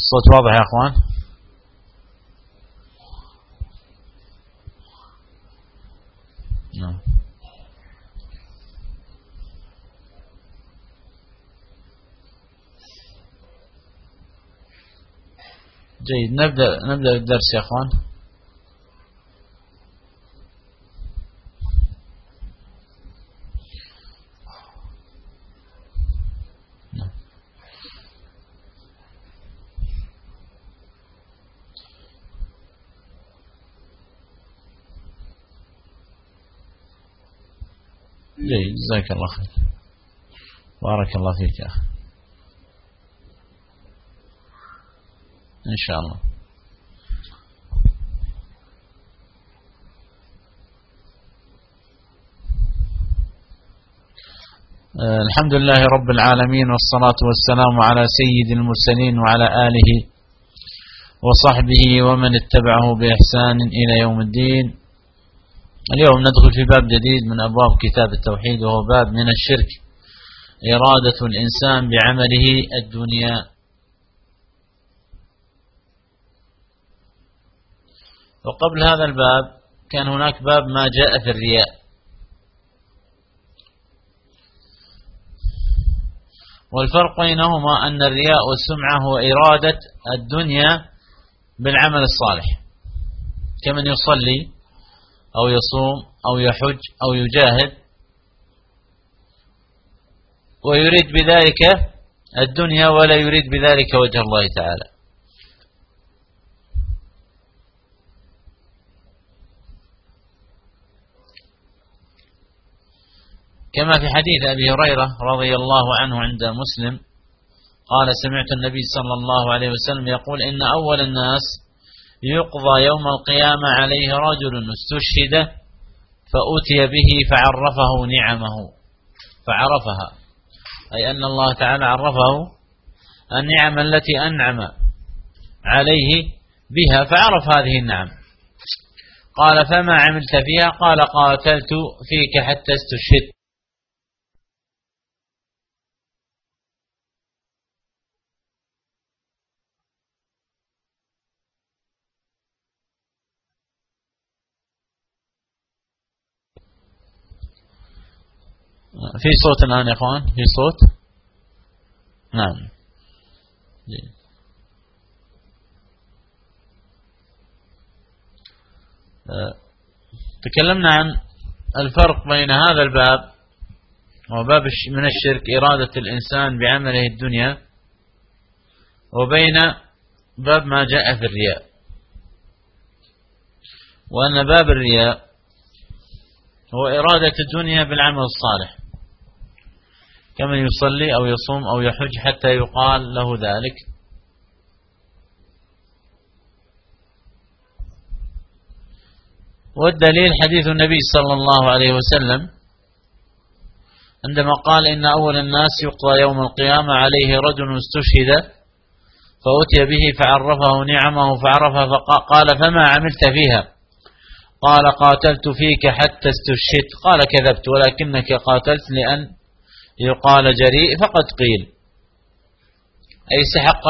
الصوت واضح يا أخوان؟ نعم. جيد، نبدأ الدرس يا أخوان. جيد، جزاك الله خير، بارك الله فيك يا أخي، إن شاء الله. الحمد لله رب العالمين، والصلاة والسلام على سيد المرسلين وعلى آله وصحبه ومن اتبعه بإحسان إلى يوم الدين. اليوم ندخل في باب جديد من أبواب كتاب التوحيد، وهو باب من الشرك إرادة الإنسان بعمله الدنيا. وقبل هذا الباب كان هناك باب ما جاء في الرياء، والفرق بينهما أن الرياء والسمعة هو إرادة الدنيا بالعمل الصالح، كمن يصلي أو يصوم أو يحج أو يجاهد ويريد بذلك الدنيا ولا يريد بذلك وجه الله تعالى. كما في حديث أبي هريرة رضي الله عنه عند مسلم قال: سمعت النبي صلى الله عليه وسلم يقول: إن أول الناس يقضى يوم القيامة عليه رجل استشهد فأتي به فعرفه نعمه، فعرفها أي أن الله تعالى عرفه النعم التي أنعم عليه بها، فعرف هذه النعم. قال: فما عملت فيها؟ قال: قاتلت فيك حتى استشهدت. في صوت الآن يا أخوان؟ في صوت؟ نعم. تكلمنا عن الفرق بين هذا الباب وباب من الشرك إرادة الإنسان بعمله الدنيا، وبين باب ما جاء في الرياء، وأن باب الرياء هو إرادة الدنيا بالعمل الصالح، كمن يصلي أو يصوم أو يحج حتى يقال له ذلك. والدليل حديث النبي صلى الله عليه وسلم عندما قال: إن أول الناس يقضى يوم القيامة عليه رجل استشهد فأتي به فعرفه نعمه فعرفها، فقال: فما عملت فيها؟ قال: قاتلت فيك حتى استشهدت. قال: كذبت، ولكنك قاتلت لأن يقال جريء فقد قيل، أي استحق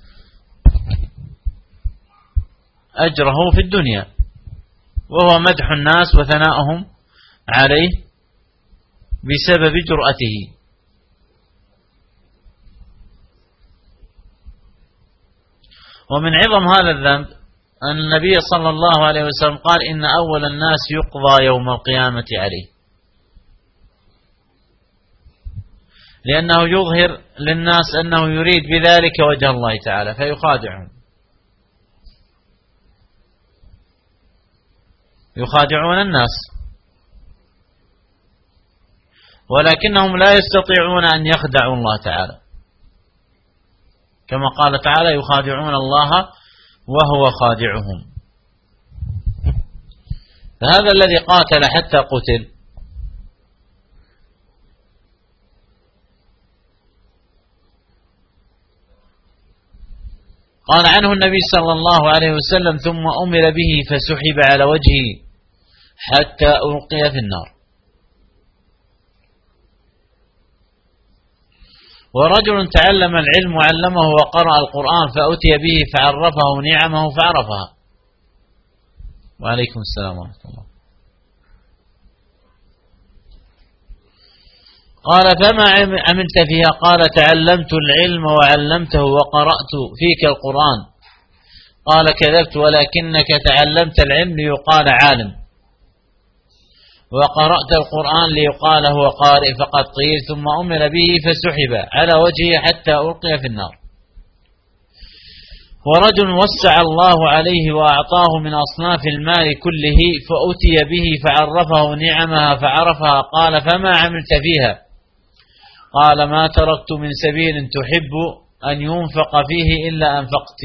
أجره في الدنيا، وهو مدح الناس وثناؤهم عليه بسبب جرأته. ومن عظم هذا الذنب أن النبي صلى الله عليه وسلم قال: إن أول الناس يقضى يوم القيامة عليه، لأنه يظهر للناس أنه يريد بذلك وجه الله تعالى فيخادعهم، يخادعون الناس، ولكنهم لا يستطيعون أن يخدعوا الله تعالى، كما قال تعالى: يخادعون الله وهو خادعهم. فهذا الذي قاتل حتى قتل قال عنه النبي صلى الله عليه وسلم: ثم أمر به فسحب على وجهه حتى ألقي في النار. ورجل تعلم العلم وعلمه وقرأ القرآن فأتي به فعرفه نعمه فعرفها. وعليكم السلام ورحمة الله. قال فما عملت فيها؟ قال تعلمت العلم وعلمته وقرأت فيك القرآن. قال كذبت ولكنك تعلمت العلم ليقال عالم، وقرأت القرآن ليقال هو قارئ فقد قيل، ثم أمر به فسحب على وجهه حتى ألقي في النار. ورجل وسع الله عليه وأعطاه من أصناف المال كله فأتي به فعرفه نعمها فعرفها. قال فما عملت فيها؟ قال ما تركت من سبيل تحب أن ينفق فيه إلا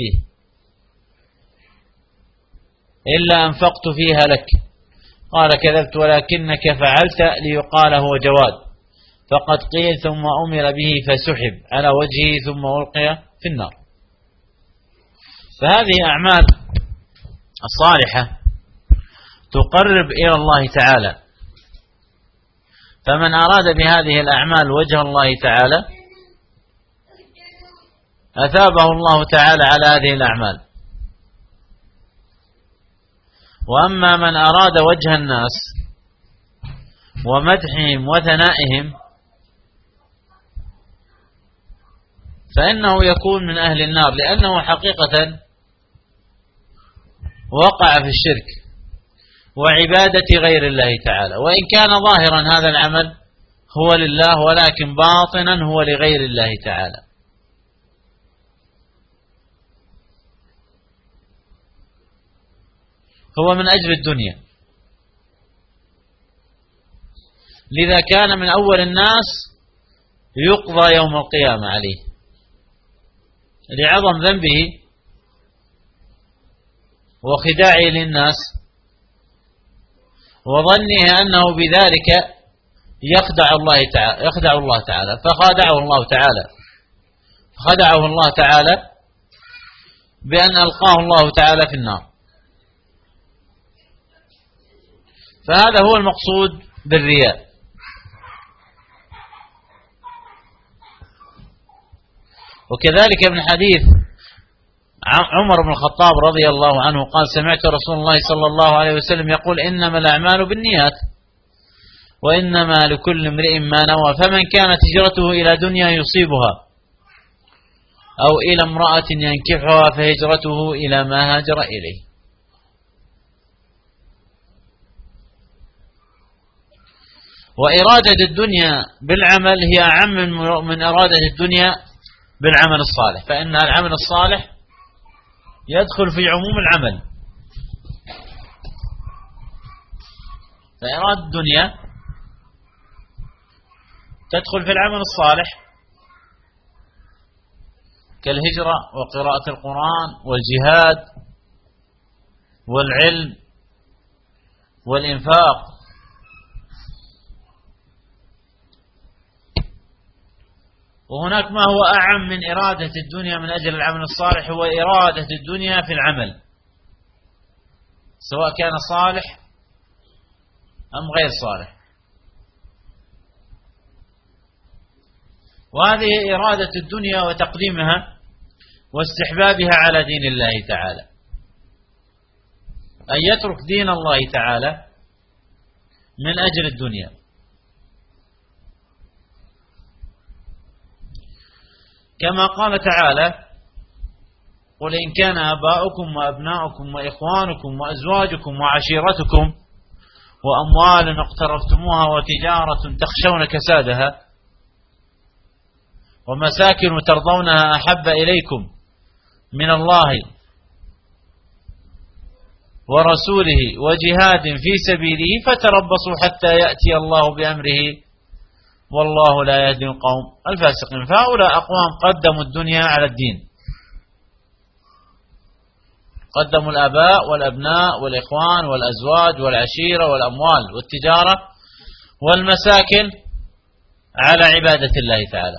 أنفقت فيها لك. قال كذبت ولكنك فعلت ليقال هو جواد فقد قيل، ثم أمر به فسحب على وجهه ثم ألقي في النار. فهذه أعمال الصالحة تقرب إلى الله تعالى، فمن أراد بهذه الأعمال وجه الله تعالى أثابه الله تعالى على هذه الأعمال. وأما من أراد وجه الناس ومدحهم وثنائهم فإنه يكون من أهل النار، لأنه حقيقة وقع في الشرك وعبادة غير الله تعالى، وإن كان ظاهرا هذا العمل هو لله ولكن باطنا هو لغير الله تعالى. هو من أجل الدنيا، لذا كان من أول الناس يقضى يوم القيامة عليه لعظم ذنبه وخداعه للناس وظنه أنه بذلك يخدع الله تعالى فخدعه الله تعالى بأن ألقاه الله تعالى في النار. فهذا هو المقصود بالرياء. وكذلك من حديث عمر بن الخطاب رضي الله عنه قال سمعت رسول الله صلى الله عليه وسلم يقول إنما الأعمال بالنيات وإنما لكل امرئ ما نوى، فمن كانت هجرته إلى دنيا يصيبها أو إلى امرأة ينكحها فهجرته إلى ما هاجر إليه. وإرادة الدنيا بالعمل هي أعم من إرادة الدنيا بالعمل الصالح، فإن العمل الصالح يدخل في عموم العمل، فإرادة الدنيا تدخل في العمل الصالح كالهجرة وقراءة القرآن والجهاد والعلم والإنفاق. وهناك ما هو أعم من إرادة الدنيا من أجل العمل الصالح، هو إرادة الدنيا في العمل سواء كان صالح أم غير صالح. وهذه إرادة الدنيا وتقديمها واستحبابها على دين الله تعالى، أن يترك دين الله تعالى من أجل الدنيا. كما قال تعالى قل إن كان آباؤكم وأبناؤكم وإخوانكم وأزواجكم وعشيرتكم وأموال اقترفتموها وتجارة تخشون كسادها ومساكن ترضونها أحب إليكم من الله ورسوله وجهاد في سبيله فتربصوا حتى يأتي الله بأمره والله لا يهدي القوم الفاسقين. فهؤلاء أقوام قدموا الدنيا على الدين، قدموا الآباء والأبناء والإخوان والأزواج والعشيرة والأموال والتجارة والمساكن على عبادة الله تعالى.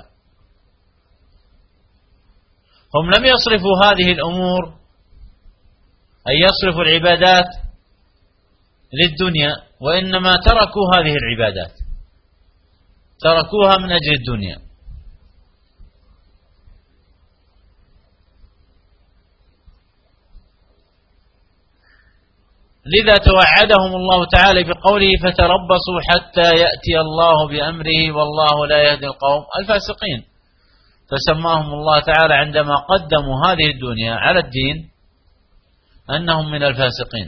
هم لم يصرفوا هذه الأمور أن يصرفوا العبادات للدنيا، وإنما تركوا هذه العبادات، تركوها من أجل الدنيا. لذا توعدهم الله تعالى بقوله فتربصوا حتى يأتي الله بأمره والله لا يهدي القوم الفاسقين. فسماهم الله تعالى عندما قدموا هذه الدنيا على الدين أنهم من الفاسقين.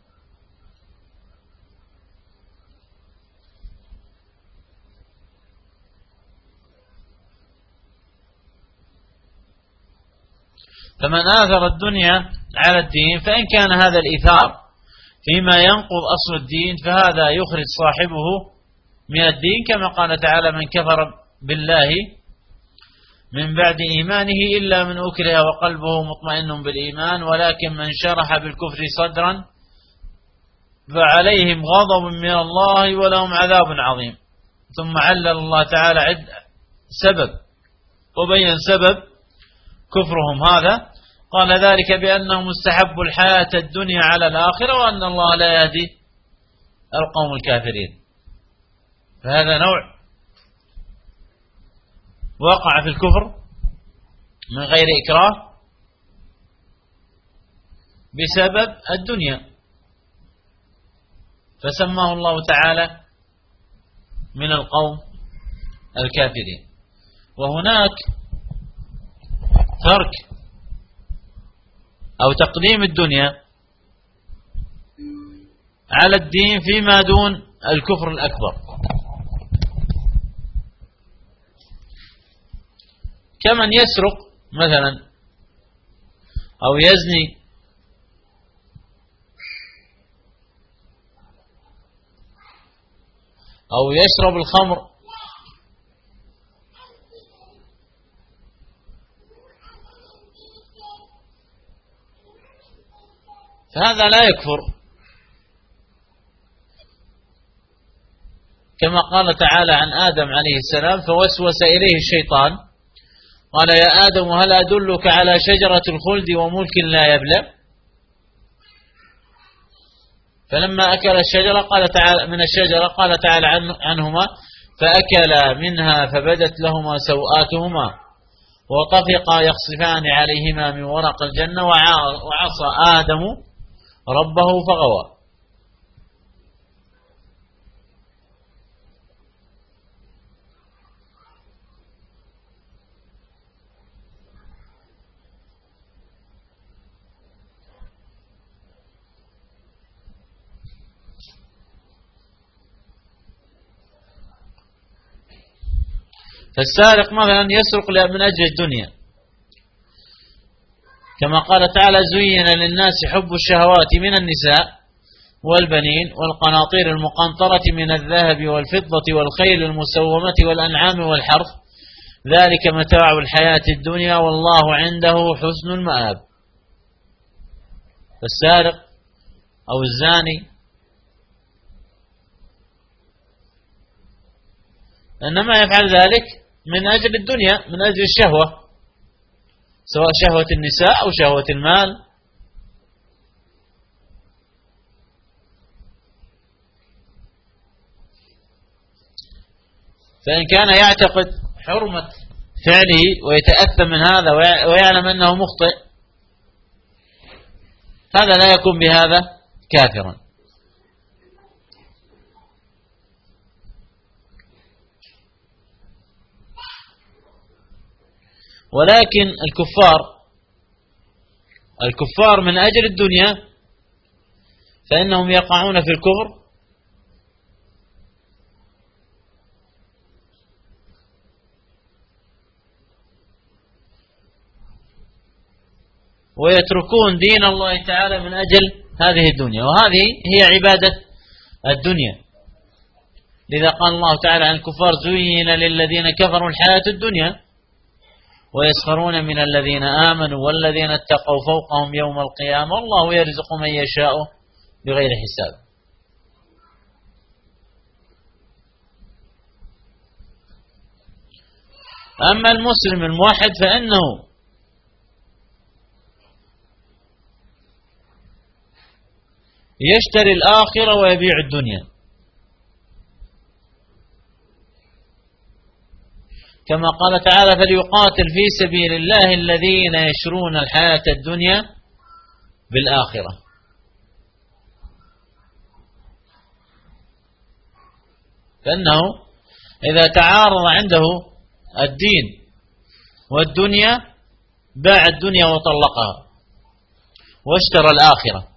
فمن آثر الدنيا على الدين فإن كان هذا الإيثار فيما ينقض أصل الدين فهذا يخرج صاحبه من الدين، كما قال تعالى من كفر بالله من بعد إيمانه إلا من أكره وقلبه مطمئن بالإيمان ولكن من شرح بالكفر صدرا فعليهم غضب من الله ولهم عذاب عظيم. ثم علل الله تعالى سبب وبين سبب كفرهم هذا، قال ذلك بأنهم استحبوا الحياة الدنيا على الآخرة وأن الله لا يهدي القوم الكافرين. فهذا نوع وقع في الكفر من غير إكراه بسبب الدنيا، فسماه الله تعالى من القوم الكافرين. وهناك ترك أو تقديم الدنيا على الدين فيما دون الكفر الأكبر، كمن يسرق مثلا أو يزني أو يشرب الخمر فهذا لا يكفر، كما قال تعالى عن آدم عليه السلام فوسوس إليه الشيطان قال يا آدم هل أدلك على شجرة الخلد وملك لا يبلى؟ فلما أكل الشجرة قال تعالى عنهما فأكلا منها فبدت لهما سوآتهما وطفقا يخصفان عليهما من ورق الجنة وعصى آدم ربه فغوى. فالسارق مثلا يسرق من أجل الدنيا، كما قال تعالى زين للناس حب الشهوات من النساء والبنين والقناطير المقنطرة من الذهب والفضة والخيل المسومة والأنعام والحرث ذلك متاع الحياة الدنيا والله عنده حسن المآب. فالسارق أو الزاني إنما يفعل ذلك من أجل الدنيا، من أجل الشهوة، سواء شهوة النساء أو شهوة المال. فإن كان يعتقد حرمة فعله ويتأثم من هذا ويعلم أنه مخطئ هذا لا يكون بهذا كافرا. ولكن الكفار من أجل الدنيا فإنهم يقعون في الكفر ويتركون دين الله تعالى من أجل هذه الدنيا، وهذه هي عبادة الدنيا. لذا قال الله تعالى عن الكفار زين للذين كفروا الحياة الدنيا ويسخرون من الذين آمنوا والذين اتقوا فوقهم يوم القيامة والله يرزق من يشاء بغير حساب. أما المسلم الموحد فإنه يشتري الآخرة ويبيع الدنيا، كما قال تعالى فليقاتل في سبيل الله الذين يشرون الحياة الدنيا بالآخرة. فإنه إذا تعارض عنده الدين والدنيا باع الدنيا وطلقها واشترى الآخرة.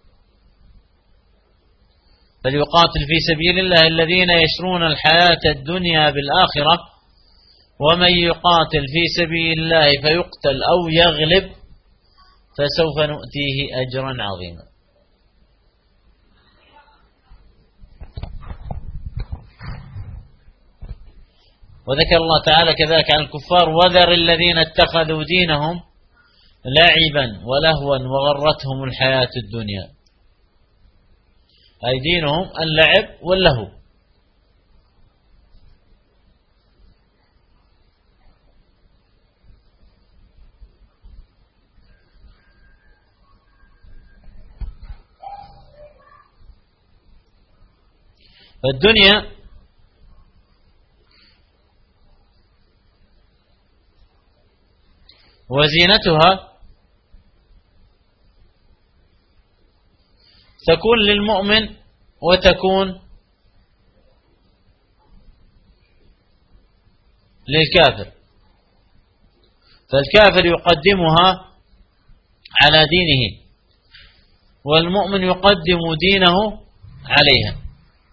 فليقاتل في سبيل الله الذين يشرون الحياة الدنيا بالآخرة، ومن يقاتل في سبيل الله فيقتل أو يغلب فسوف نؤتيه أجرا عظيما. وذكر الله تعالى كذلك عن الكفار: وذر الذين اتخذوا دينهم لعبا ولهوا وغرتهم الحياة الدنيا. أي دينهم اللعب واللهو. فالدنيا وزينتها تكون للمؤمن وتكون للكافر. فالكافر يقدمها على دينه، والمؤمن يقدم دينه عليها.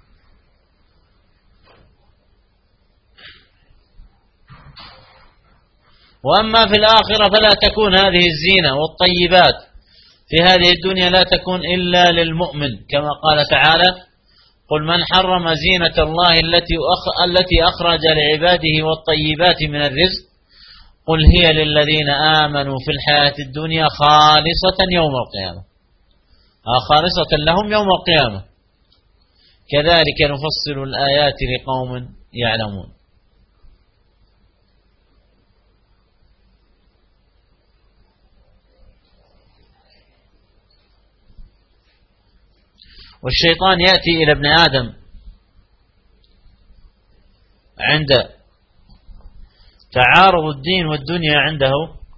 وأما في الآخرة فلا تكون هذه الزينة والطيبات في هذه الدنيا لا تكون إلا للمؤمن، كما قال تعالى: قل من حرم زينة الله التي أخرج لعباده والطيبات من الرزق قل هي للذين آمنوا في الحياة الدنيا خالصة يوم القيامة. خالصة لهم يوم القيامة. كذلك نفصل الآيات لقوم يعلمون. والشيطان يأتي إلى ابن آدم عند تعارض الدين والدنيا عنده،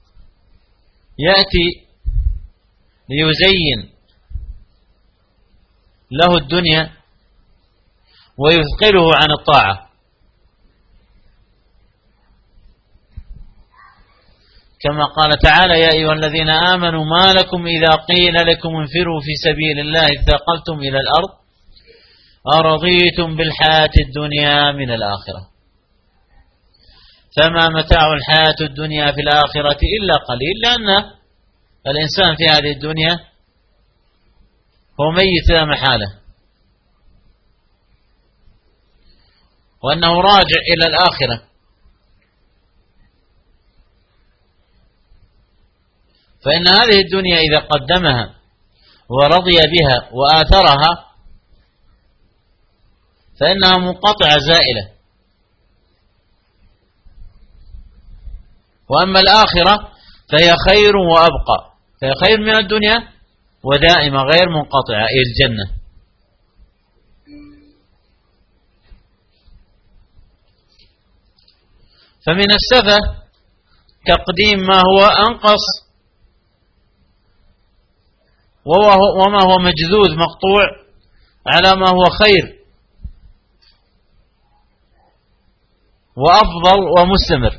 يأتي ليزين له الدنيا ويثقله عن الطاعة، كما قال تعالى: يا أيها الذين آمنوا ما لكم إذا قيل لكم انفروا في سبيل الله اثاقلتم إلى الأرض أرضيتم بالحياة الدنيا من الآخرة فما متاع الحياة الدنيا في الآخرة إلا قليل. لأن الإنسان في هذه الدنيا هو ميت لا محالة، وأنه راجع إلى الآخرة. فإن هذه الدنيا إذا قدمها ورضي بها وآثرها فإنها منقطعة زائلة. وأما الآخرة فهي خير وأبقى، فهي خير من الدنيا ودائمة غير منقطعة إلى الجنة. فمن السفة تقديم ما هو أنقص وما هو مجذوذ مقطوع على ما هو خير وأفضل ومستمر.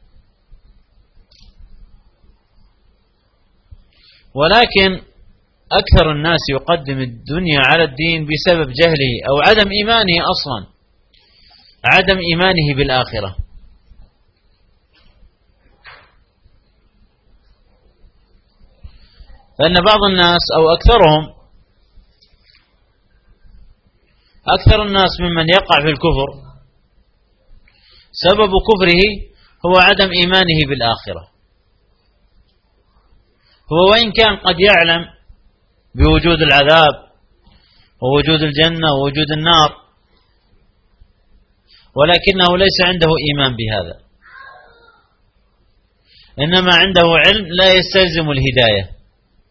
ولكن أكثر الناس يقدم الدنيا على الدين بسبب جهله أو عدم إيمانه أصلا، عدم إيمانه بالآخرة. فإن بعض الناس أو أكثر الناس ممن يقع في الكفر سبب كفره هو عدم إيمانه بالآخرة. هو وإن كان قد يعلم بوجود العذاب ووجود الجنة ووجود النار، ولكنه ليس عنده إيمان بهذا، إنما عنده علم لا يستلزم الهداية.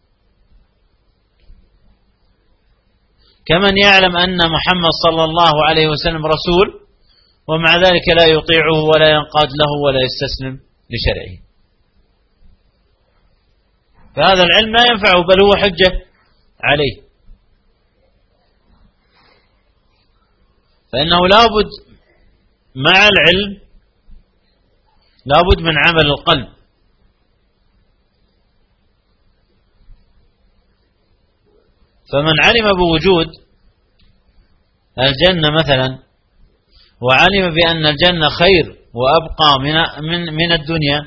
كمن يعلم أن محمد صلى الله عليه وسلم رسول ومع ذلك لا يطيعه ولا ينقاد له ولا يستسلم لشرعه، فهذا العلم لا ينفعه بل هو حجة عليه. فإنه لابد مع العلم لابد من عمل القلب. فمن علم بوجود الجنة مثلا، وعلم بأن الجنة خير وأبقى من الدنيا،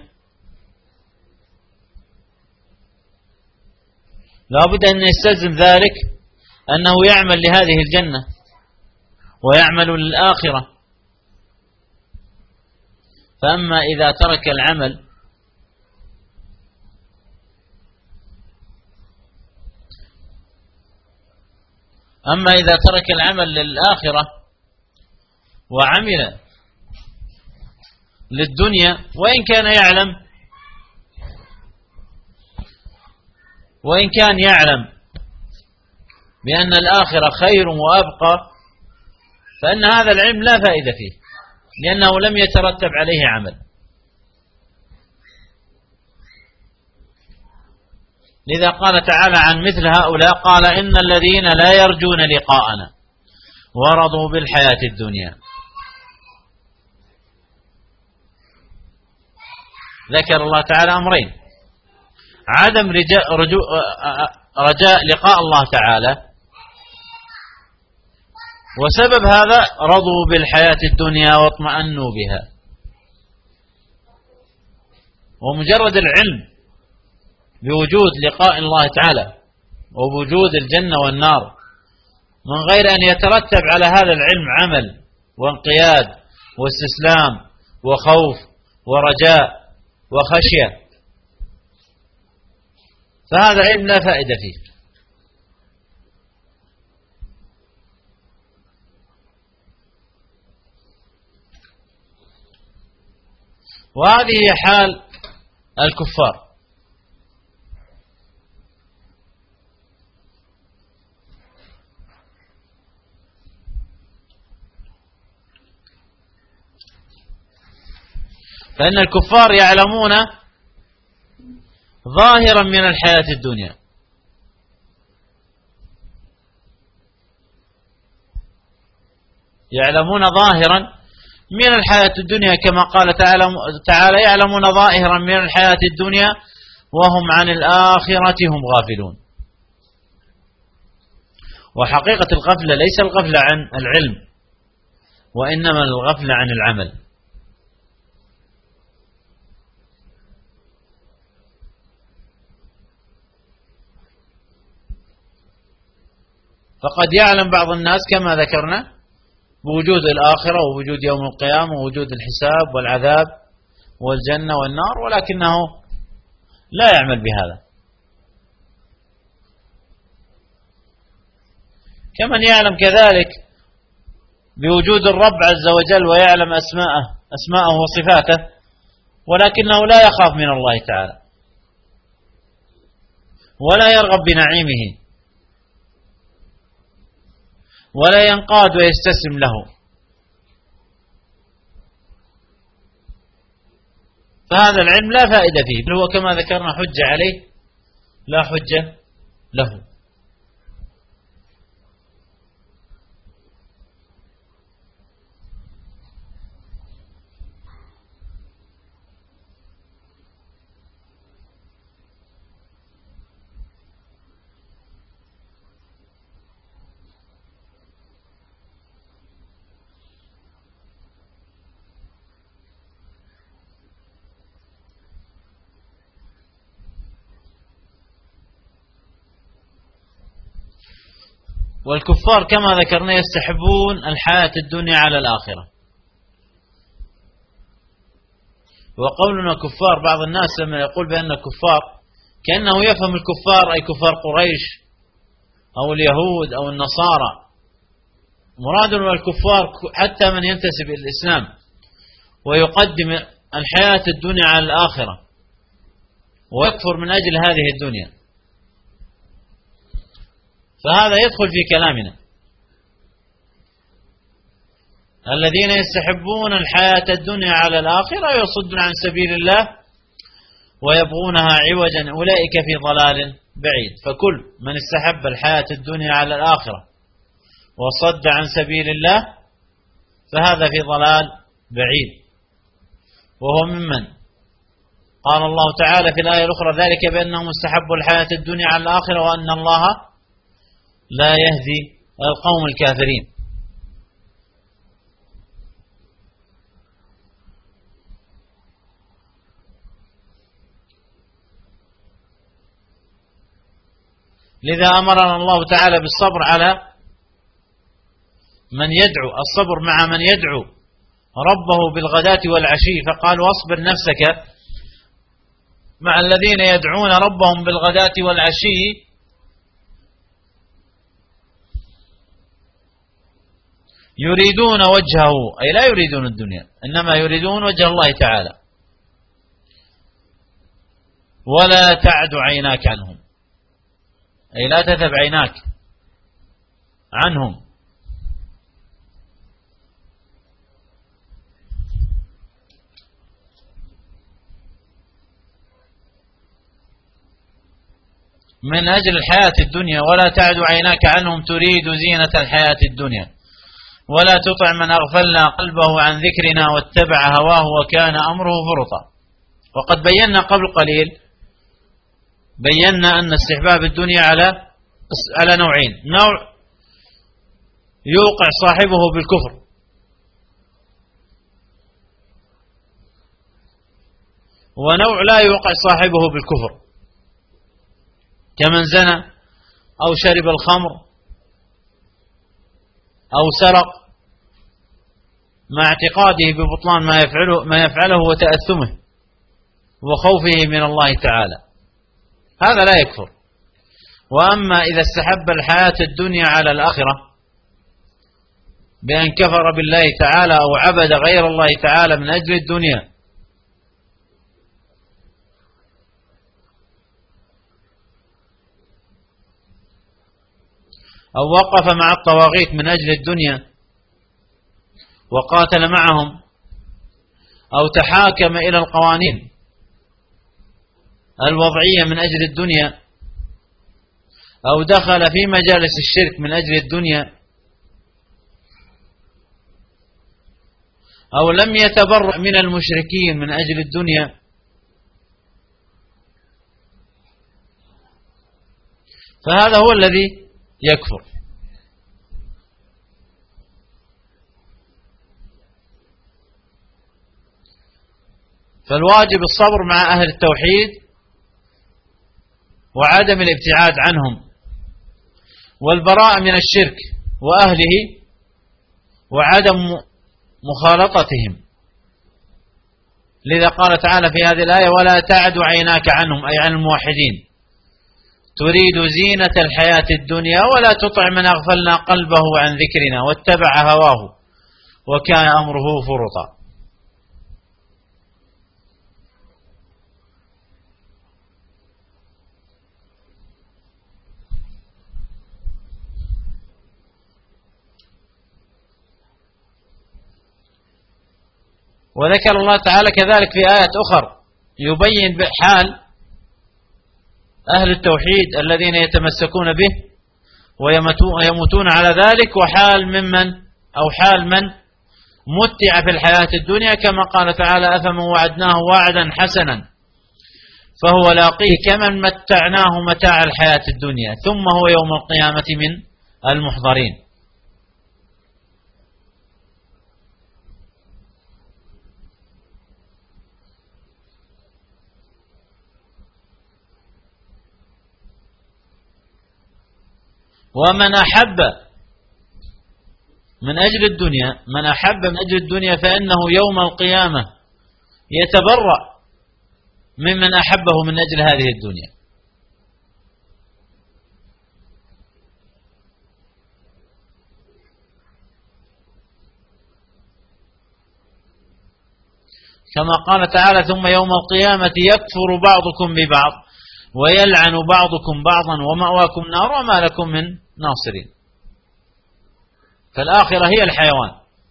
لابد أن يستلزم ذلك أنه يعمل لهذه الجنة ويعمل للآخرة. فأما إذا ترك العمل للآخرة وعمل للدنيا، وإن كان يعلم بأن الآخرة خير وأبقى، فإن هذا العلم لا فائدة فيه، لأنه لم يترتب عليه عمل. لذا قال تعالى عن مثل هؤلاء: قال إن الذين لا يرجون لقاءنا ورضوا بالحياة الدنيا. ذكر الله تعالى أمرين: عدم رجاء لقاء الله تعالى، وسبب هذا رضوا بالحياة الدنيا واطمأنوا بها. ومجرد العلم بوجود لقاء الله تعالى ووجود الجنة والنار من غير أن يترتب على هذا العلم عمل وانقياد واستسلام وخوف ورجاء وخشية، فهذا علم لا فائدة فيه. وهذه هي حال الكفار. فإن الكفار يعلمون ظاهرا من الحياة الدنيا، يعلمون ظاهرا من الحياة الدنيا، كما قال تعالى: يعلمون ظاهرا من الحياة الدنيا وهم عن الآخرة هم غافلون. وحقيقة الغفلة ليس الغفلة عن العلم، وإنما الغفلة عن العمل. فقد يعلم بعض الناس كما ذكرنا بوجود الآخرة ووجود يوم القيامة ووجود الحساب والعذاب والجنة والنار، ولكنه لا يعمل بهذا. كمن يعلم كذلك بوجود الرب عز وجل ويعلم أسماءه وصفاته، ولكنه لا يخاف من الله تعالى ولا يرغب بنعيمه ولا ينقاد ويستسلم له، فهذا العلم لا فائدة فيه، بل هو كما ذكرنا حجة عليه لا حجة له. والكفار كما ذكرنا يستحبون الحياة الدنيا على الآخرة. وقولنا كفار، بعض الناس لما يقول بأن كفار كأنه يفهم الكفار أي كفار قريش أو اليهود أو النصارى. مراد الكفار حتى من ينتسب إلى الإسلام ويقدم الحياة الدنيا على الآخرة ويكفر من أجل هذه الدنيا، فهذا يدخل في كلامنا. الذين يستحبون الحياة الدنيا على الآخرة يصدون عن سبيل الله ويبغونها عوجا أولئك في ضلال بعيد. فكل من استحب الحياة الدنيا على الآخرة وصد عن سبيل الله فهذا في ضلال بعيد. وهو ممن قال الله تعالى في الآية الأخرى ذلك بأنهم استحبوا الحياة الدنيا على الآخرة وأن الله لا يهدي القوم الكافرين. لذا أمرنا الله تعالى بالصبر على من يدعو، الصبر مع من يدعو ربه بالغداة والعشي، فقال واصبر نفسك مع الذين يدعون ربهم بالغداة والعشي يريدون وجهه، أي لا يريدون الدنيا إنما يريدون وجه الله تعالى، ولا تعد عيناك عنهم، أي لا تذهب عيناك عنهم. من أجل الحياة الدنيا، ولا تعد عيناك عنهم تريد زينة الحياة الدنيا، ولا تطع من أغفلنا قلبه عن ذكرنا واتبع هواه وكان أمره فرطا. وقد بينا قبل قليل، بينا أن استحباب الدنيا على نوعين: نوع يوقع صاحبه بالكفر، ونوع لا يوقع صاحبه بالكفر، كمن زنى أو شرب الخمر أو سرق مع اعتقاده ببطلان ما يفعله وتأثمه وخوفه من الله تعالى، هذا لا يكفر. وأما إذا استحب الحياة الدنيا على الآخرة بأن كفر بالله تعالى أو عبد غير الله تعالى من أجل الدنيا، أو وقف مع الطواغيت من أجل الدنيا وقاتل معهم، أو تحاكم إلى القوانين الوضعية من أجل الدنيا، أو دخل في مجالس الشرك من أجل الدنيا، أو لم يتبرأ من المشركين من أجل الدنيا، فهذا هو الذي يكفر. فالواجب الصبر مع أهل التوحيد وعدم الابتعاد عنهم، والبراءة من الشرك وأهله وعدم مخالطتهم. لذا قال تعالى في هذه الآية ولا تعد عيناك عنهم، أي عن الموحدين، تريد زينة الحياة الدنيا ولا تطع من أغفلنا قلبه عن ذكرنا واتبع هواه وكان أمره فرطا. وذكر الله تعالى كذلك في آيات أخرى يبين بحال أهل التوحيد الذين يتمسكون به ويموتون على ذلك، وحال ممن أو حال من متع في الحياة الدنيا، كما قال تعالى أفمن وعدناه وعدا حسنا فهو لاقيه كمن متعناه متاع الحياة الدنيا ثم هو يوم القيامة من المحضرين. ومن أحب من أجل الدنيا، من أحب من أجل الدنيا فإنه يوم القيامة يتبرأ ممن أحبه من أجل هذه الدنيا. كما قال تعالى ثم يوم القيامة يكفر بعضكم ببعض ويلعن بعضكم بعضا ومأواكم نار وما لكم من ناصرين. فالآخرة هي الحيوان،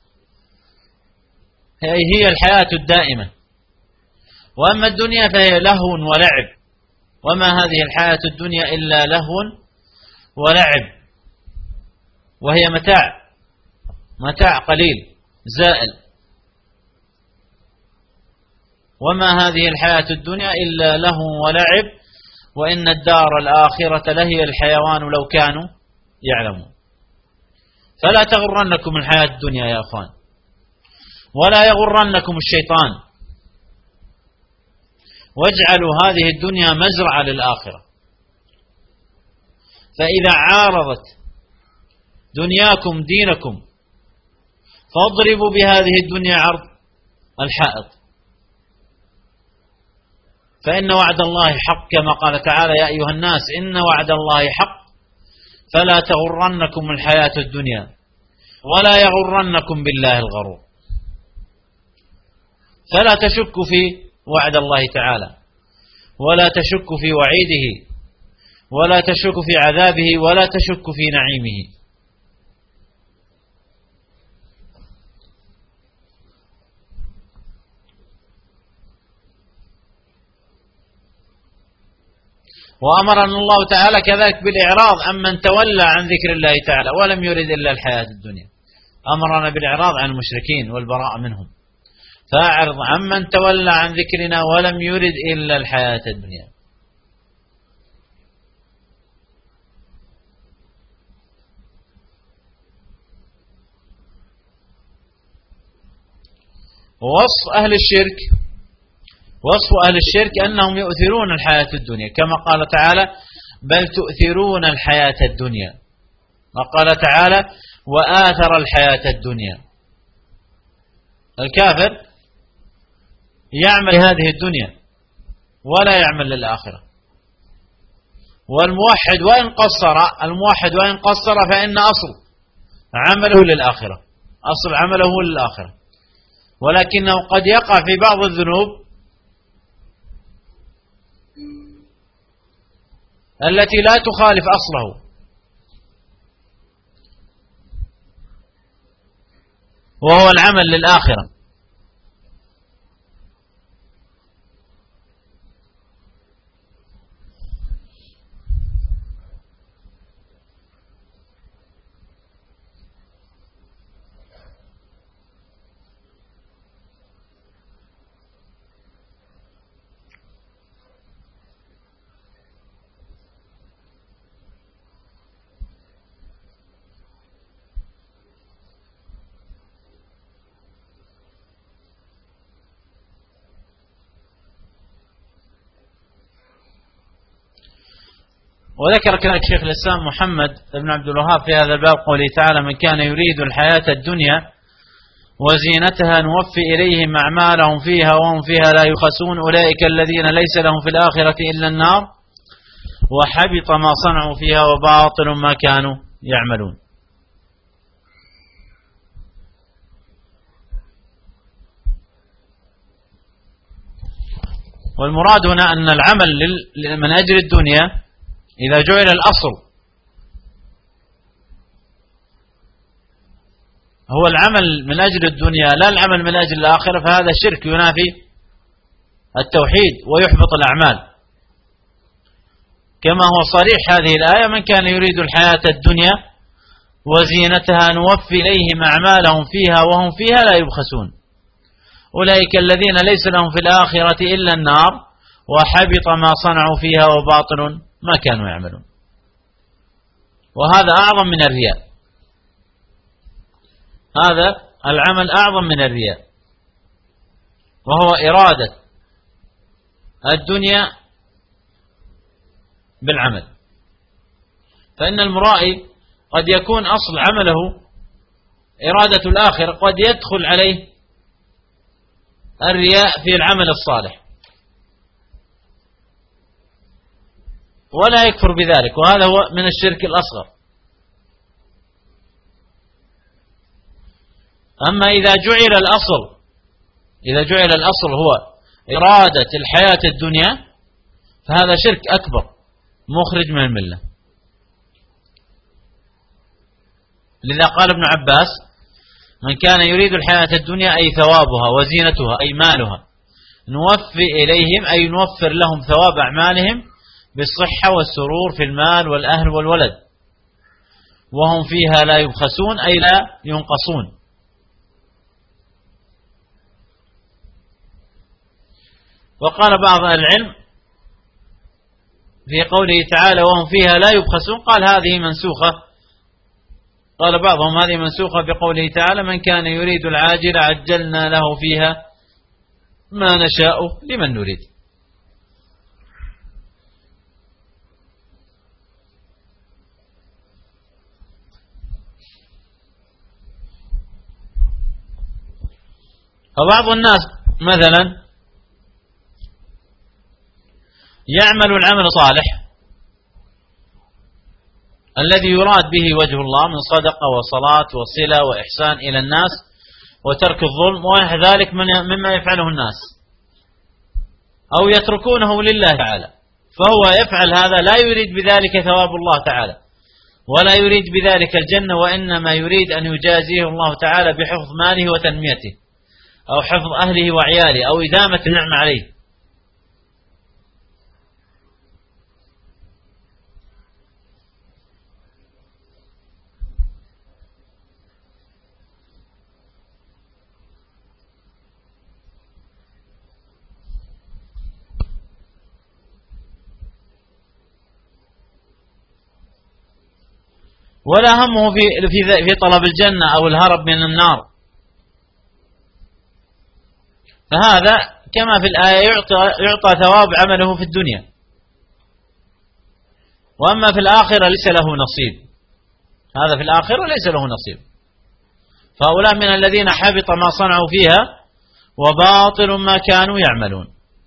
هي الحياة الدائمة، وأما الدنيا فهي لهو ولعب، وما هذه الحياة الدنيا إلا لهو ولعب، وهي متاع قليل زائل. وما هذه الحياة الدنيا إلا لهو ولعب وإن الدار الآخرة لهي الحيوان لو كانوا يعلمون. فلا تغرنكم الحياة الدنيا يا أخوان، ولا يغرنكم الشيطان، واجعلوا هذه الدنيا مزرعة للآخرة. فإذا عارضت دنياكم دينكم فاضربوا بهذه الدنيا عرض الحائط، فإن وعد الله حق، كما قال تعالى: يا أيها الناس إن وعد الله حق فلا تغرنكم الحياة الدنيا ولا يغرنكم بالله الغرور. فلا تشكوا في وعد الله تعالى، ولا تشكوا في وعيده، ولا تشكوا في عذابه، ولا تشكوا في نعيمه. وأمرنا الله تعالى كذلك بالإعراض عمن تولى عن ذكر الله تعالى ولم يرد إلا الحياة الدنيا. أمرنا بالإعراض عن المشركين والبراء منهم، فأعرض عمن تولى عن ذكرنا ولم يرد إلا الحياة الدنيا. ووصف أهل الشرك، وصف أهل الشرك أنهم يؤثرون الحياة الدنيا، كما قال تعالى: بل تؤثرون الحياة الدنيا. وقال تعالى: وآثر الحياة الدنيا. الكافر يعمل هذه الدنيا ولا يعمل للآخرة. والموحد وإن قصر فإن أصل عمله للآخرة، أصل عمله للآخرة، ولكنه قد يقع في بعض الذنوب التي لا تخالف أصله، وهو العمل للآخرة. وذكر كذلك شيخ الإسلام محمد بن عبد الوهاب في هذا الباب قوله تعالى: من كان يريد الحياة الدنيا وزينتها نوفي إليهم أعمالهم فيها وهم فيها لا يبخسون أولئك الذين ليس لهم في الآخرة إلا النار وحبط ما صنعوا فيها وباطل ما كانوا يعملون. والمراد هنا أن العمل من أجل الدنيا إذا جعل الأصل هو العمل من أجل الدنيا لا العمل من أجل الآخرة، فهذا الشرك ينافي التوحيد ويحبط الأعمال، كما هو صريح هذه الآية: من كان يريد الحياة الدنيا وزينتها نوفي إليهم أعمالهم فيها وهم فيها لا يبخسون أولئك الذين ليس لهم في الآخرة إلا النار وحبط ما صنعوا فيها وباطل ما كانوا يعملون. وهذا أعظم من الرياء، هذا العمل أعظم من الرياء، وهو إرادة الدنيا بالعمل. فإن المرائي قد يكون أصل عمله إرادة الآخرة، قد يدخل عليه الرياء في العمل الصالح ولا يكفر بذلك، وهذا هو من الشرك الأصغر. أما إذا جعل الأصل هو إرادة الحياة الدنيا فهذا شرك أكبر مخرج من الملة. لذا قال ابن عباس: من كان يريد الحياة الدنيا أي ثوابها وزينتها أي مالها نوفي إليهم أي نوفر لهم ثواب أعمالهم بالصحة والسرور في المال والأهل والولد وهم فيها لا يبخسون أي لا ينقصون. وقال بعض أهل العلم في قوله تعالى وهم فيها لا يبخسون، قال هذه منسوخة، قال بعضهم هذه منسوخة بقوله تعالى من كان يريد العاجل عجلنا له فيها ما نشاء لمن نريد. فبعض الناس مثلا يعمل العمل الصالح الذي يراد به وجه الله من صدقة وصلاة وصلة وإحسان إلى الناس وترك الظلم ونحو ذلك مما يفعله الناس أو يتركونه لله تعالى، فهو يفعل هذا لا يريد بذلك ثواب الله تعالى ولا يريد بذلك الجنة، وإنما يريد أن يجازيه الله تعالى بحفظ ماله وتنميته أو حفظ أهله وعياله أو إدامة النعمة عليه. ولا همه في طلب الجنة أو الهرب من النار، فهذا كما في الآية يعطى ثواب عمله في الدنيا، وأما في الآخرة ليس له نصيب، هذا في الآخرة ليس له نصيب. فهؤلاء من الذين حبط ما صنعوا فيها وباطل ما كانوا يعملون.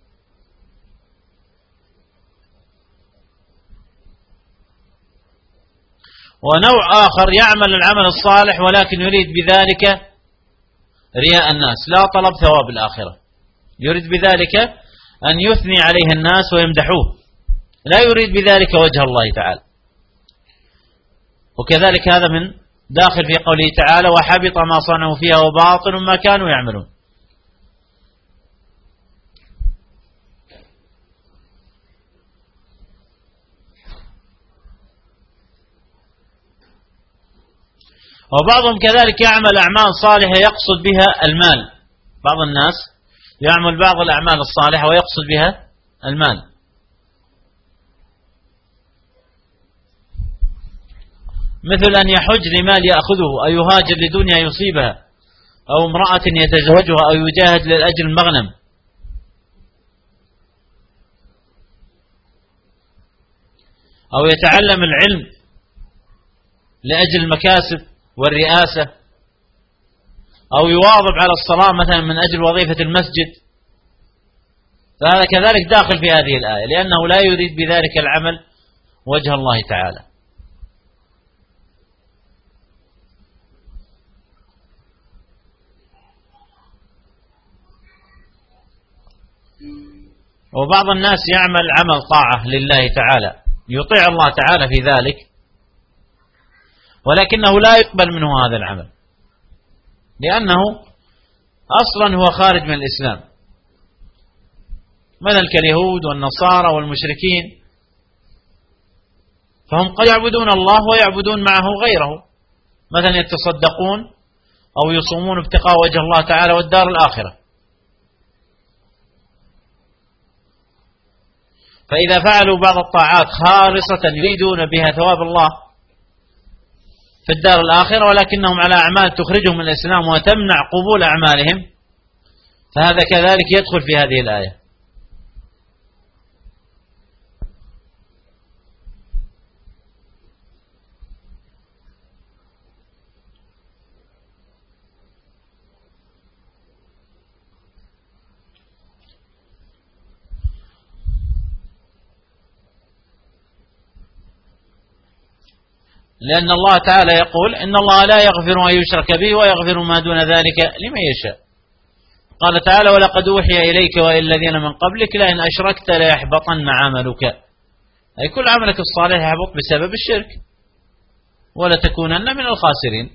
ونوع آخر يعمل العمل الصالح ولكن يريد بذلك رياء الناس لا طلب ثواب الآخرة، يريد بذلك أن يثني عليه الناس ويمدحوه، لا يريد بذلك وجه الله تعالى. وكذلك هذا من داخل في قوله تعالى وحبط ما صنعوا فيها وباطل ما كانوا يعملون. وبعضهم كذلك يعمل أعمال صالحة يقصد بها المال، بعض الناس يعمل بعض الأعمال الصالحة ويقصد بها المال، مثل أن يحج لمال يأخذه أو يهاجر لدنيا يصيبها أو امرأة يتزوجها أو يجاهد للأجل المغنم أو يتعلم العلم لأجل المكاسب والرئاسة أو يواظب على الصلاة مثلا من أجل وظيفة المسجد، فهذا كذلك داخل في هذه الآية لأنه لا يريد بذلك العمل وجه الله تعالى. وبعض الناس يعمل عمل طاعة لله تعالى يطيع الله تعالى في ذلك ولكنه لا يقبل منه هذا العمل لأنه أصلا هو خارج من الإسلام، مثل كاليهود والنصارى والمشركين، فهم قد يعبدون الله ويعبدون معه غيره، مثلا يتصدقون أو يصومون ابتغاء وجه الله تعالى والدار الآخرة، فإذا فعلوا بعض الطاعات خالصة يريدون بها ثواب الله في الدار الآخرة ولكنهم على أعمال تخرجهم من الإسلام وتمنع قبول أعمالهم، فهذا كذلك يدخل في هذه الآية. لأن الله تعالى يقول إن الله لا يغفر أن يشرك به ويغفر ما دون ذلك لمن يشاء. قال تعالى ولقد أوحي إليك وإلى الذين من قبلك لئن أشركت ليحبطن عملك، أي كل عملك الصالح يحبط بسبب الشرك ولتكونن من الخاسرين.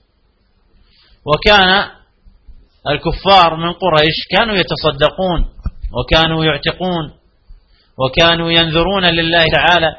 وكان الكفار من قريش كانوا يتصدقون وكانوا يعتقون وكانوا ينذرون لله تعالى،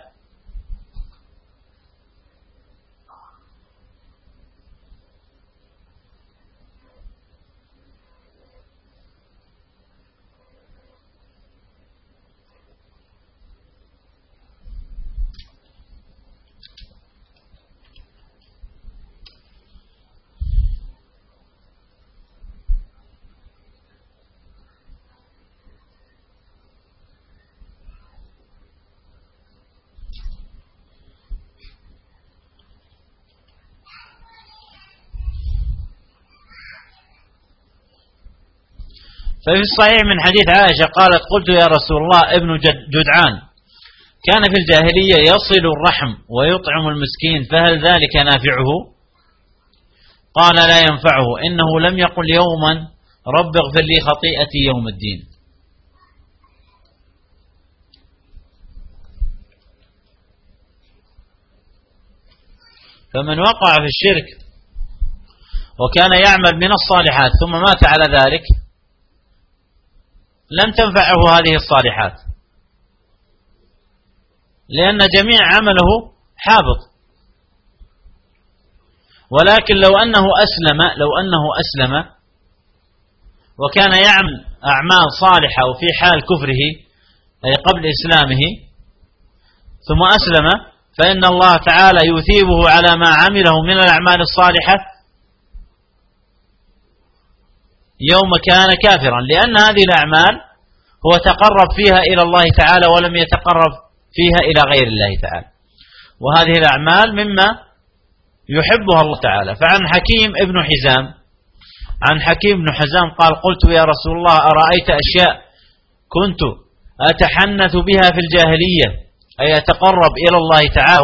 ففي الصحيح من حديث عائشة قالت قلت يا رسول الله ابن جدعان كان في الجاهلية يصل الرحم ويطعم المسكين فهل ذلك نافعه؟ قال لا ينفعه، إنه لم يقل يوما رب اغفر لي خطيئتي يوم الدين. فمن وقع في الشرك وكان يعمل من الصالحات ثم مات على ذلك لم تنفعه هذه الصالحات، لأن جميع عمله حابط. ولكن لو أنه أسلم وكان يعمل أعمال صالحة وفي حال كفره أي قبل إسلامه ثم أسلم فإن الله تعالى يثيبه على ما عمله من الأعمال الصالحة يوم كان كافرا، لأن هذه الأعمال هو تقرب فيها إلى الله تعالى ولم يتقرب فيها إلى غير الله تعالى، وهذه الأعمال مما يحبها الله تعالى. فعن حكيم بن حزام قال قلت يا رسول الله أرأيت أشياء كنت أتحنث بها في الجاهلية، أي أتقرب إلى الله تعالى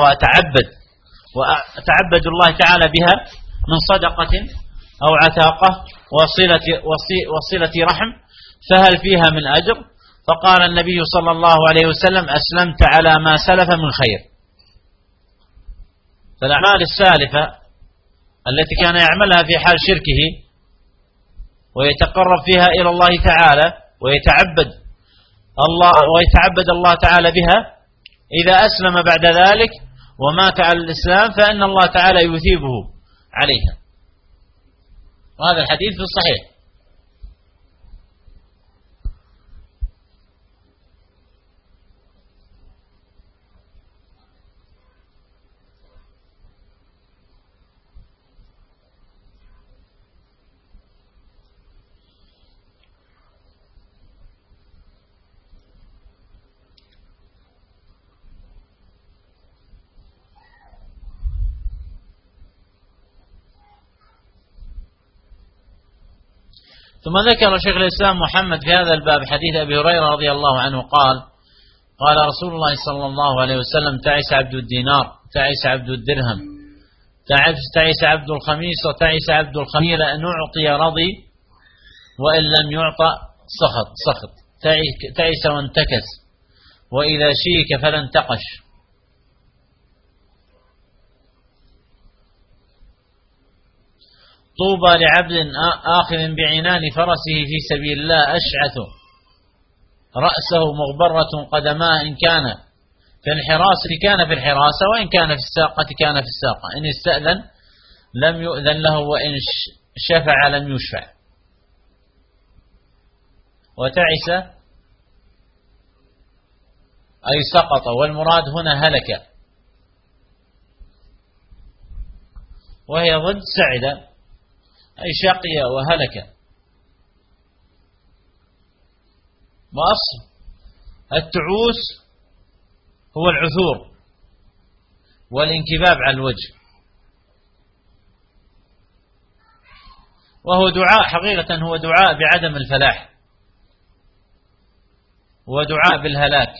وأتعبد الله تعالى بها من صدقة أو عتاقة وصلة رحم، فهل فيها من أجر؟ فقال النبي صلى الله عليه وسلم أسلمت على ما سلف من خير. فالأعمال السالفة التي كان يعملها في حال شركه ويتقرب فيها إلى الله تعالى ويتعبد الله تعالى بها، إذا أسلم بعد ذلك ومات على الإسلام فإن الله تعالى يثيبه عليها. وهذا الحديث في الصحيح. ثم ذكر شيخ الإسلام محمد في هذا الباب حديث أبي هريرة رضي الله عنه قال رسول الله صلى الله عليه وسلم تعس عبد الدينار، تعس عبد الدرهم، تعس عبد الخميس، وتعس عبد الخميلة، إن أعطي رضي وإن لم يعطى سخط، تعس وانتكس، وإذا شيك فلا انتقش. طوبى لعبد آخذ بعنان فرسه في سبيل الله أشعث رأسه مغبرة قدماه، إن كان في الحراسة كان في الحراسة، وإن كان في الساقة كان في الساقة، إن استأذن لم يؤذن له، وإن شفع لم يشفع. وتعس أي سقط، والمراد هنا هلك، وهي ضد سعد أي شقي وهلك. وأصل التعوس هو العثور والانكباب على الوجه، وهو دعاء، حقيقة هو دعاء بعدم الفلاح ودعاء بالهلاك.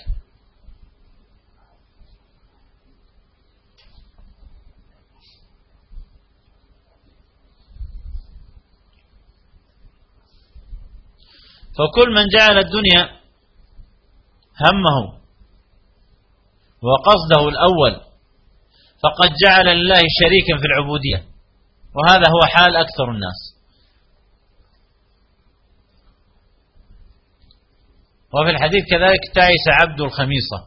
فكل من جعل الدنيا همه وقصده الأول فقد جعل لله شريكا في العبودية، وهذا هو حال أكثر الناس. وفي الحديث كذلك تعس عبد الخميصة،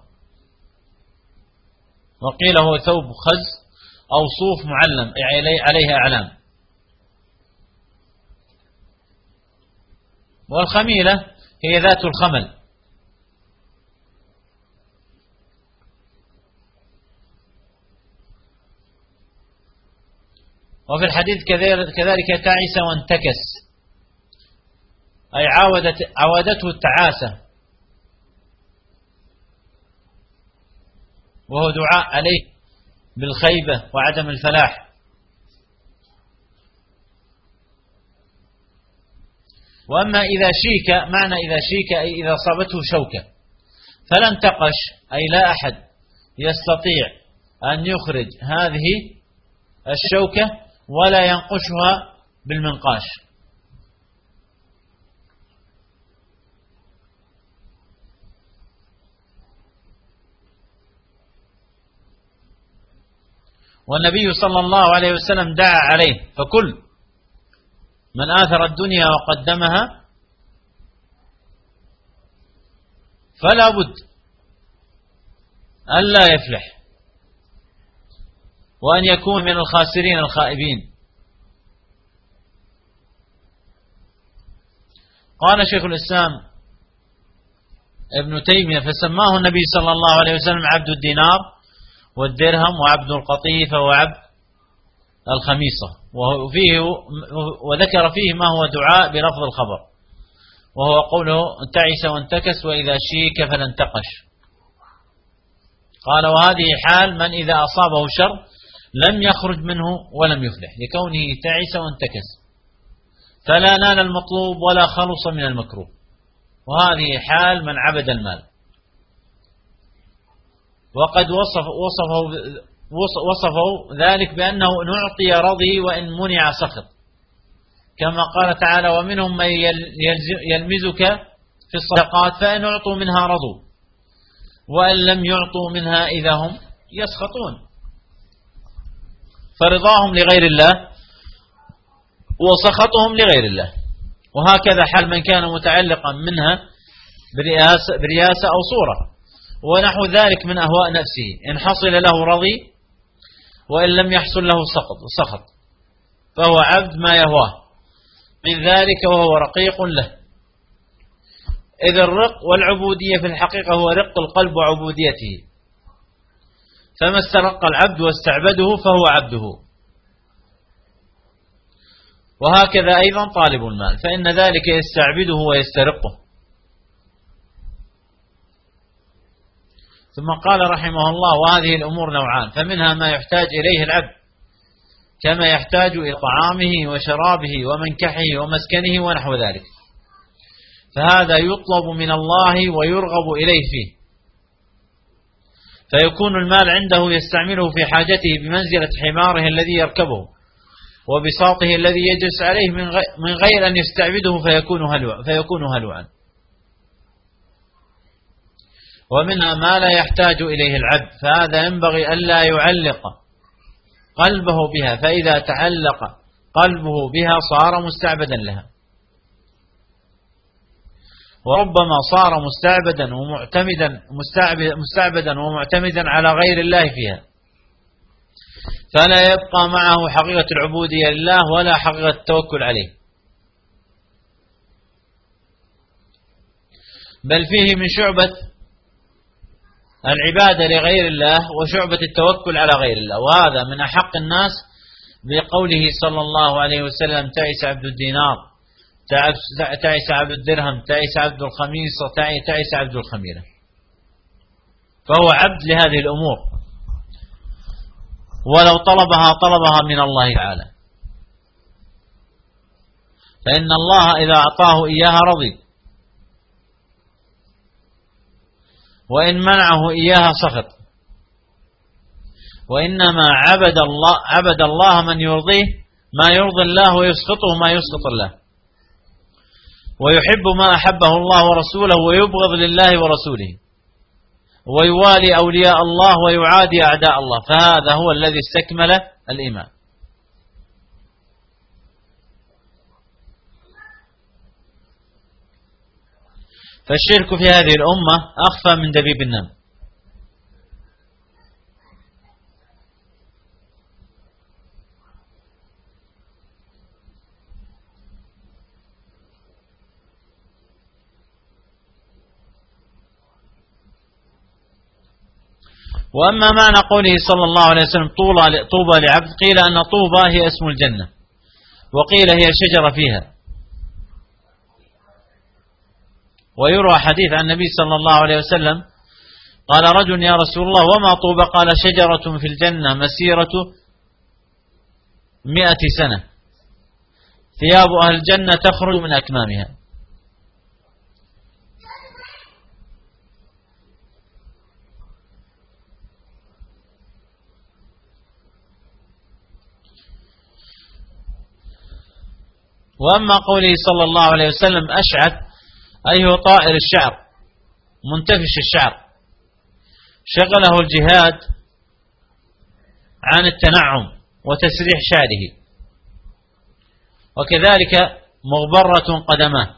وقيل هو ثوب خز أو صوف معلم عليه أعلام. والخميلة هي ذات الخمل. وفي الحديث كذلك تعس وانتكس، أي عاودته التعاسة، وهو دعاء عليه بالخيبة وعدم الفلاح. وأما إذا شيك، معنى إذا شيك أي إذا صابته شوكة فلا انتقش، أي لا أحد يستطيع أن يخرج هذه الشوكة ولا ينقشها بالمنقاش. والنبي صلى الله عليه وسلم دعا عليه، فكل من آثر الدنيا وقدمها فلا بد ألا يفلح وأن يكون من الخاسرين الخائبين. قال شيخ الإسلام ابن تيمية: فسماه النبي صلى الله عليه وسلم عبد الدينار والدرهم وعبد القطيفة وعبد الخميصة، وذكر فيه ما هو دعاء بلفظ الخبر، وهو قوله: تعس وانتكس وإذا شيك فلا انتقش. قال: وهذه حال من إذا أصابه شر لم يخرج منه ولم يفلح، لكونه تعس وانتكس فلا نال المطلوب ولا خلص من المكروه، وهذه حال من عبد المال. وقد وصفه ذلك بأنه نعطي رضي وإن منع سخط، كما قال تعالى: ومنهم من يلمزك في الصدقات فإن أعطوا منها رضوا وإن لم يعطوا منها إذا هم يسخطون. فرضاهم لغير الله وسخطهم لغير الله. وهكذا حال من كان متعلقا منها برياسة أو صورة ونحو ذلك من أهواء نفسه، إن حصل له رضي وإن لم يحصل له سخط، فهو عبد ما يهواه من ذلك وهو رقيق له. إذ الرق والعبودية في الحقيقة هو رق القلب وعبوديته، فما استرق العبد واستعبده فهو عبده. وهكذا أيضا طالب المال، فإن ذلك يستعبده ويسترقه. ثم قال رحمه الله: وهذه الأمور نوعان، فمنها ما يحتاج إليه العبد كما يحتاج إلى طعامه وشرابه ومنكحه ومسكنه ونحو ذلك، فهذا يطلب من الله ويرغب إليه فيه، فيكون المال عنده يستعمله في حاجته بمنزلة حماره الذي يركبه وبساطه الذي يجلس عليه من غير أن يستعبده فيكون هلوعا. ومنها ما لا يحتاج إليه العبد، فهذا ينبغي ألا يعلق قلبه بها، فإذا تعلق قلبه بها صار مستعبدا لها، وربما صار مستعبدا ومعتمدا على غير الله فيها، فلا يبقى معه حقيقة العبودية لله ولا حقيقة التوكل عليه، بل فيه من شعبة العبادة لغير الله وشعبة التوكل على غير الله. وهذا من أحق الناس بقوله صلى الله عليه وسلم: تعس عبد الدينار، تعس عبد الدرهم، تعس عبد الخميصة، تعس عبد الخميرة. فهو عبد لهذه الأمور، ولو طلبها من الله تعالى، فإن الله إذا أعطاه إياها رضي، وإن منعه إياها سخط. وإنما عبد الله من يرضيه ما يرضي الله، ويسخطه ما يسخط الله، ويحب ما أحبه الله ورسوله، ويبغض لله ورسوله، ويوالي أولياء الله ويعادي أعداء الله، فهذا هو الذي استكمل الإيمان. فالشرك في هذه الأمة أخفى من دبيب النمل. وأما معنى قوله صلى الله عليه وسلم: طوبى لعبد، قيل أن طوبى هي اسم الجنة، وقيل هي شجرة فيها. ويروى حديث عن النبي صلى الله عليه وسلم قال رجل: يا رسول الله وما طوبى؟ قال: شجرة في الجنة مسيرة 100 سنة ثياب أهل الجنة تخرج من أكمامها. وأما قوله صلى الله عليه وسلم أشعث، أي هو طائر الشعر منتفش الشعر، شغله الجهاد عن التنعم وتسريح شعره، وكذلك مغبرة قدماه،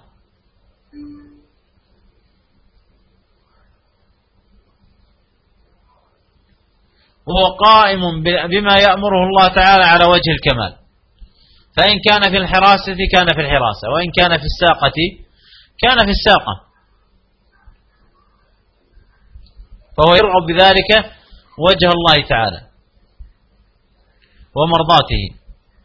وهو قائم بما يأمره الله تعالى على وجه الكمال، فإن كان في الحراسة كان في الحراسة، وإن كان في الساقة كان في الساقة، فهو يرغب بذلك وجه الله تعالى ومرضاته.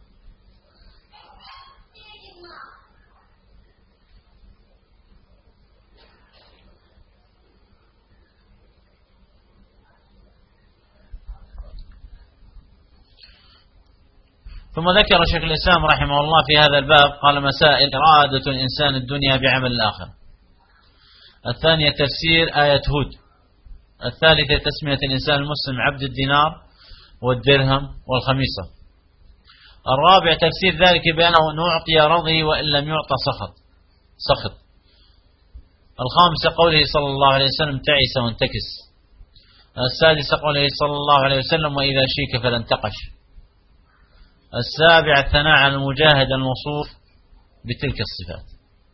ثم ذكر شيخ الإسلام رحمه الله في هذا الباب قال: مسائل: إرادة الإنسان الدنيا بعمل الآخر. الثانية تفسير آية هود. الثالثة تسمية الإنسان المسلم عبد الدينار والدرهم والخميصة. الرابع تفسير ذلك بأنه نعطي رضي وإن لم يعطى سخط. الخامسة قوله صلى الله عليه وسلم: تعس وانتكس. السادسة قوله صلى الله عليه وسلم: وإذا شيك فلن تقش. السابع الثناء على المجاهد الموصوف بتلك الصفات.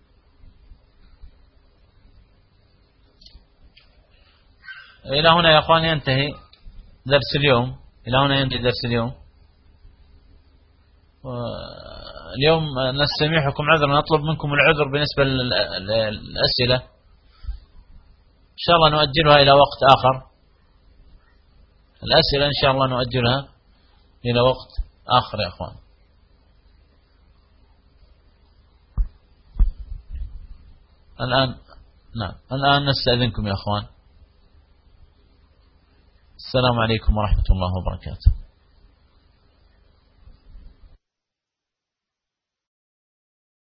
إلى هنا يا أخوان ينتهي درس اليوم. اليوم نستميحكم عذرا، نطلب منكم العذر بالنسبة للأسئلة، إن شاء الله نؤجلها إلى وقت آخر. الأسئلة إن شاء الله نؤجلها إلى وقت آخر يا أخوان. الآن نستأذنكم يا أخوان. السلام عليكم ورحمة الله وبركاته.